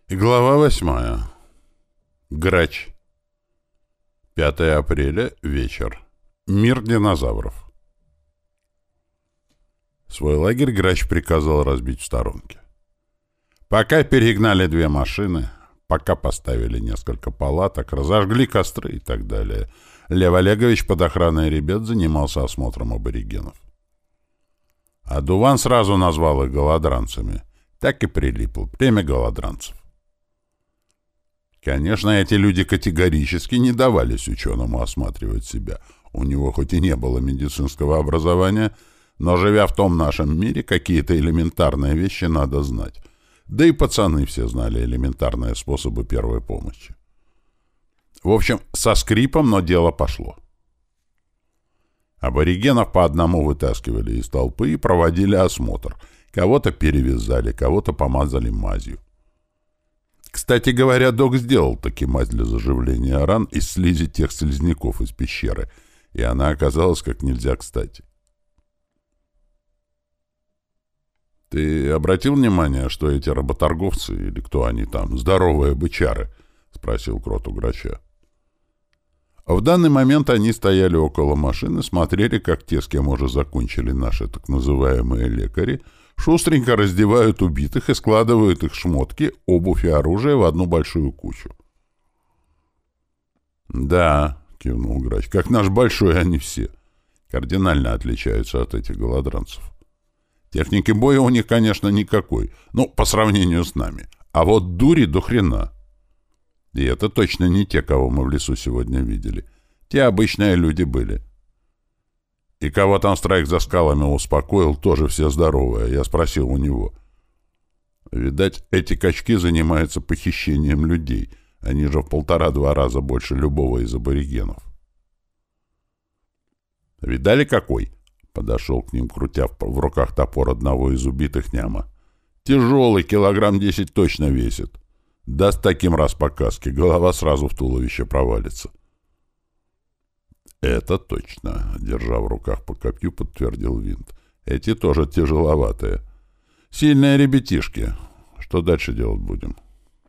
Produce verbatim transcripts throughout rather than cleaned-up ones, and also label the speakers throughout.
Speaker 1: Глава восьмая. Грач. пятое апреля. Вечер. Мир динозавров. Свой лагерь Грач приказал разбить в сторонке. Пока перегнали две машины, пока поставили несколько палаток, разожгли костры и так далее, Лев Олегович под охраной ребят занимался осмотром аборигенов. А Дуван сразу назвал их голодранцами. Так и прилипло. Племя голодранцев. Конечно, эти люди категорически не давались ученому осматривать себя. У него хоть и не было медицинского образования, но, живя в том нашем мире, какие-то элементарные вещи надо знать. Да и пацаны все знали элементарные способы первой помощи. В общем, со скрипом, но дело пошло. Аборигенов по одному вытаскивали из толпы и проводили осмотр. Кого-то перевязали, кого-то помазали мазью. Кстати говоря, док сделал таки мазь для заживления ран из слизи тех слизняков из пещеры, и она оказалась как нельзя кстати. «Ты обратил внимание, что эти работорговцы, или кто они там, здоровые бычары?» — спросил Крот у Грача. В данный момент они стояли около машины, смотрели, как те, с кем уже закончили наши так называемые лекари, шустренько раздевают убитых и складывают их шмотки, обувь и оружие в одну большую кучу. «Да», — кивнул Грач, — «как наш большой они все. Кардинально отличаются от этих голодранцев. Техники боя у них, конечно, никакой, ну, по сравнению с нами. А вот дури до хрена. И это точно не те, кого мы в лесу сегодня видели. Те обычные люди были. И кого там Страйк за скалами успокоил, тоже все здоровые. Я спросил у него. Видать, эти качки занимаются похищением людей. Они же в полтора-два раза больше любого из аборигенов. «Видали, какой?» — подошел к ним, крутя в руках топор одного из убитых няма. «Тяжелый, килограмм десять точно весит. Даст таким раз по каске, голова сразу в туловище провалится». «Это точно», — держа в руках по копью, подтвердил Винт. «Эти тоже тяжеловатые. Сильные ребятишки. Что дальше делать будем?»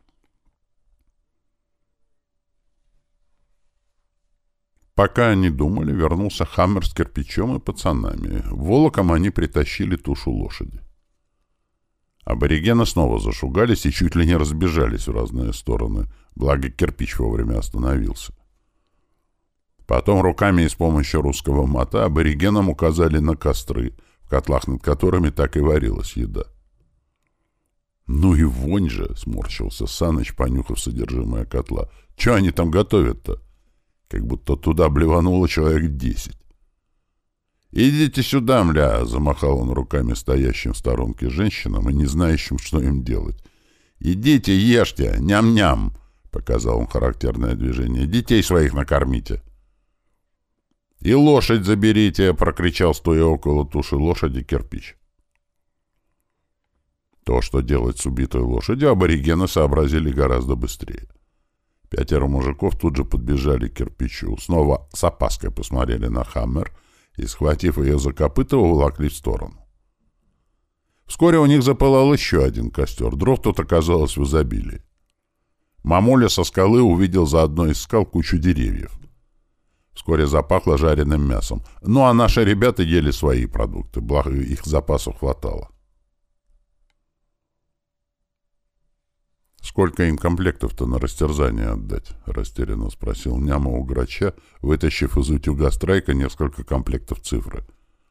Speaker 1: Пока они думали, вернулся Хаммер с кирпичом и пацанами. Волоком они притащили тушу лошади. Аборигены снова зашугались и чуть ли не разбежались в разные стороны, благо кирпич вовремя остановился. Потом руками и с помощью русского мота аборигенам указали на костры, в котлах над которыми так и варилась еда. «Ну и вонь же!» — сморщился Саныч, понюхав содержимое котла. «Чё они там готовят-то? Как будто туда блевануло человек десять». «Идите сюда, мля!» — замахал он руками стоящим в сторонке женщинам и не знающим, что им делать. «Идите, ешьте! Ням-ням!» — показал он характерное движение. «Детей своих накормите!» «И лошадь заберите!» — прокричал, стоя около туши лошади, кирпич. То, что делать с убитой лошадью, аборигены сообразили гораздо быстрее. Пятеро мужиков тут же подбежали к кирпичу, снова с опаской посмотрели на Хаммер и, схватив ее за копыто, уволокли в сторону. Вскоре у них запылал еще один костер. Дров тут оказалось в изобилии. Мамуля со скалы увидел за одной из скал кучу деревьев. Вскоре запахло жареным мясом. Ну, а наши ребята ели свои продукты, благо их запасов хватало. «Сколько им комплектов-то на растерзание отдать?» — растерянно спросил Няма у Грача, вытащив из утюга Страйка несколько комплектов цифры.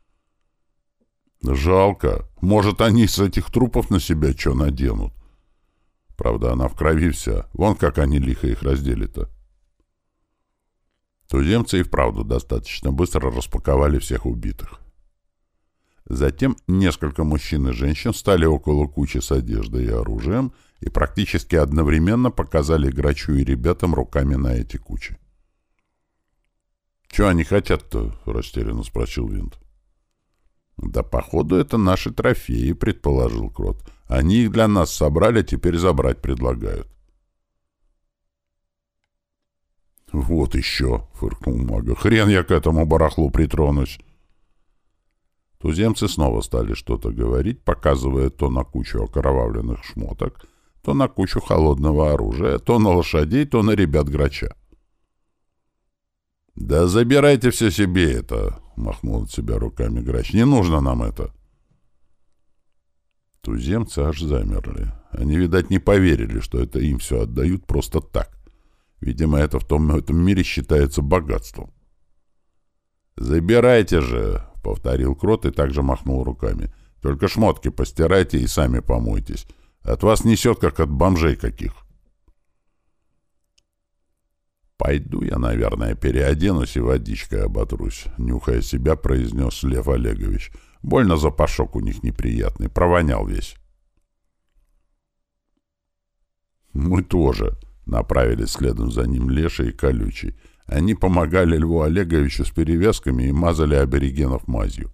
Speaker 1: «Жалко. Может, они с этих трупов на себя что наденут? Правда, она в крови вся. Вон как они лихо их раздели-то». Туземцы и вправду достаточно быстро распаковали всех убитых. Затем несколько мужчин и женщин стали около кучи с одеждой и оружием и практически одновременно показали Грачу и ребятам руками на эти кучи. «Чего они хотят-то?» — растерянно спросил Винт. «Да, походу, это наши трофеи», — предположил Крот. «Они их для нас собрали, теперь забрать предлагают». «Вот еще!» — фыркнул мага. «Хрен я к этому барахлу притронусь!» Туземцы снова стали что-то говорить, показывая то на кучу окровавленных шмоток, то на кучу холодного оружия, то на лошадей, то на ребят Грача. «Да забирайте все себе это!» — махнул от себя руками Грач. «Не нужно нам это!» Туземцы аж замерли. Они, видать, не поверили, что это им все отдают просто так. Видимо, это в том в этом мире считается богатством. «Забирайте же!» — повторил Крот и также махнул руками. «Только шмотки постирайте и сами помойтесь. От вас несет, как от бомжей каких». «Пойду я, наверное, переоденусь и водичкой оботрусь», — нюхая себя, произнес Лев Олегович. «Больно запашок у них неприятный, провонял весь». «Мы тоже», — направились следом за ним Леша и Колючий. Они помогали Льву Олеговичу с перевязками и мазали аборигенов мазью.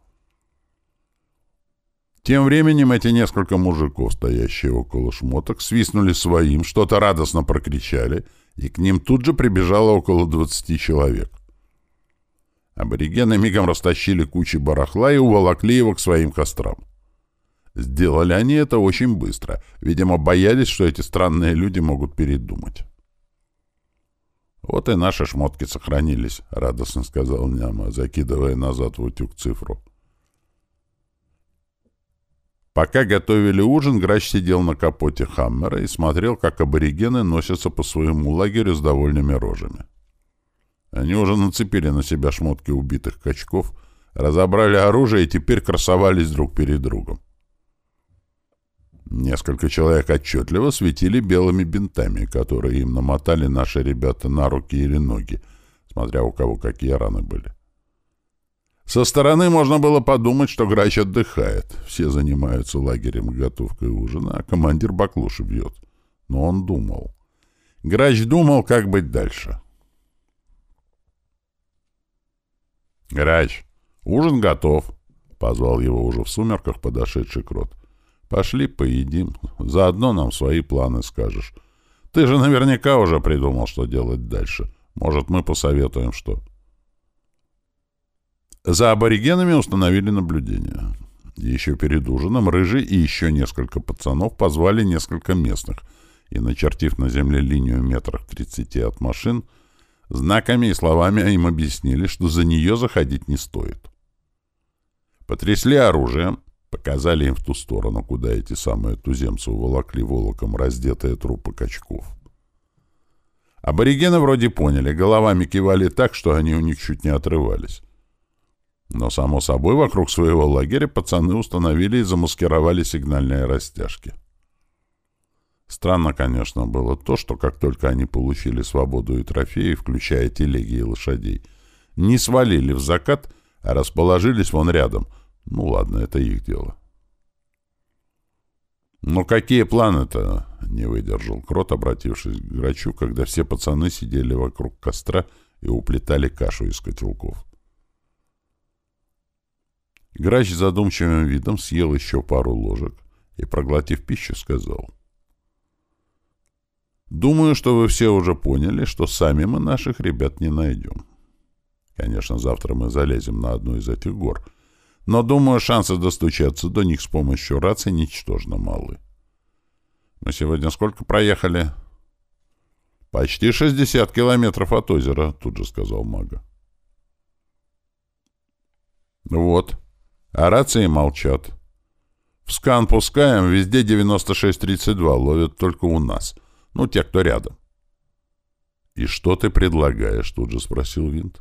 Speaker 1: Тем временем эти несколько мужиков, стоящие около шмоток, свистнули своим, что-то радостно прокричали, и к ним тут же прибежало около двадцати человек. Аборигены мигом растащили кучи барахла и уволокли его к своим кострам. Сделали они это очень быстро, видимо, боялись, что эти странные люди могут передумать. «Вот и наши шмотки сохранились», — радостно сказал Няма, закидывая назад в утюг цифру. Пока готовили ужин, Грач сидел на капоте «Хаммера» и смотрел, как аборигены носятся по своему лагерю с довольными рожами. Они уже нацепили на себя шмотки убитых качков, разобрали оружие и теперь красовались друг перед другом. Несколько человек отчетливо светили белыми бинтами, которые им намотали наши ребята на руки или ноги, смотря у кого какие раны были. Со стороны можно было подумать, что Грач отдыхает. Все занимаются лагерем и готовкой ужина, а командир баклуши бьет. Но он думал. Грач думал, как быть дальше. «Грач, ужин готов», — позвал его уже в сумерках подошедший Крот. «Пошли поедим. Заодно нам свои планы скажешь. Ты же наверняка уже придумал, что делать дальше. Может, мы посоветуем, что...» За аборигенами установили наблюдение. Еще перед ужином Рыжий и еще несколько пацанов позвали несколько местных и, начертив на земле линию метрах тридцати от машин, знаками и словами им объяснили, что за нее заходить не стоит. Потрясли оружием, показали им в ту сторону, куда эти самые туземцы уволокли волоком раздетые трупы качков. Аборигены вроде поняли, головами кивали так, что они у них чуть не отрывались. Но, само собой, вокруг своего лагеря пацаны установили и замаскировали сигнальные растяжки. Странно, конечно, было то, что как только они получили свободу и трофеи, включая телеги и лошадей, не свалили в закат, а расположились вон рядом. Ну ладно, это их дело. «Ну какие планы-то?» — не выдержал Крот, обратившись к Грачу, когда все пацаны сидели вокруг костра и уплетали кашу из котелков. Грач с задумчивым видом съел еще пару ложек и, проглотив пищу, сказал: «Думаю, что вы все уже поняли, что сами мы наших ребят не найдем. Конечно, завтра мы залезем на одну из этих гор, но, думаю, шансы достучаться до них с помощью рации ничтожно малы. Мы сегодня сколько проехали?» «Почти шестьдесят километров от озера», — тут же сказал Мага. «Вот. А рации молчат. В скан пускаем, везде девяносто шесть тридцать два, ловят только у нас. Ну, те, кто рядом». «И что ты предлагаешь?» — тут же спросил Винт.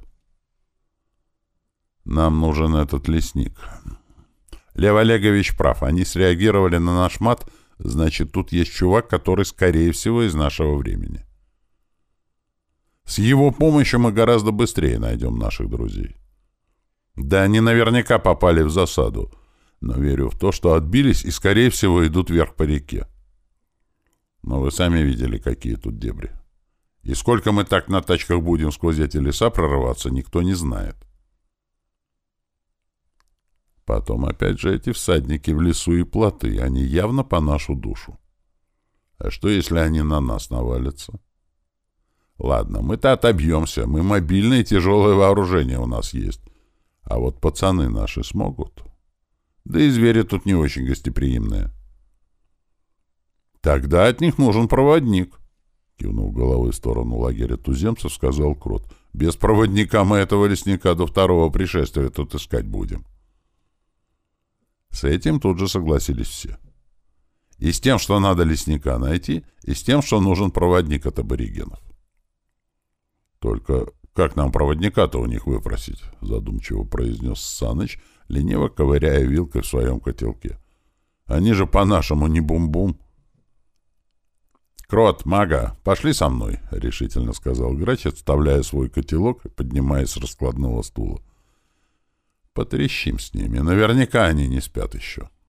Speaker 1: «Нам нужен этот лесник. Лев Олегович прав. Они среагировали на наш мат, значит, тут есть чувак, который, скорее всего, из нашего времени. С его помощью мы гораздо быстрее найдем наших друзей. Да, они наверняка попали в засаду, но верю в то, что отбились и, скорее всего, идут вверх по реке. Но вы сами видели, какие тут дебри. И сколько мы так на тачках будем сквозь эти леса прорываться, никто не знает. Потом, опять же, эти всадники в лесу и плоты, они явно по нашу душу. А что, если они на нас навалятся? Ладно, мы-то отобьемся, мы мобильные, тяжелое вооружение у нас есть. А вот пацаны наши смогут. Да и звери тут не очень гостеприимные. Тогда от них нужен проводник, кивнув головой в сторону лагеря туземцев, сказал Крот. Без проводника мы этого лесника до второго пришествия тут искать будем. С этим тут же согласились все. И с тем, что надо лесника найти, и с тем, что нужен проводник от аборигенов. Только как нам проводника-то у них выпросить? Задумчиво произнес Саныч, лениво ковыряя вилкой в своем котелке. Они же по-нашему не бум-бум. «Крот, мага, пошли со мной», — решительно сказал Грач, отставляя свой котелок и поднимаясь с раскладного стула. «Потрещим с ними. Наверняка они не спят еще».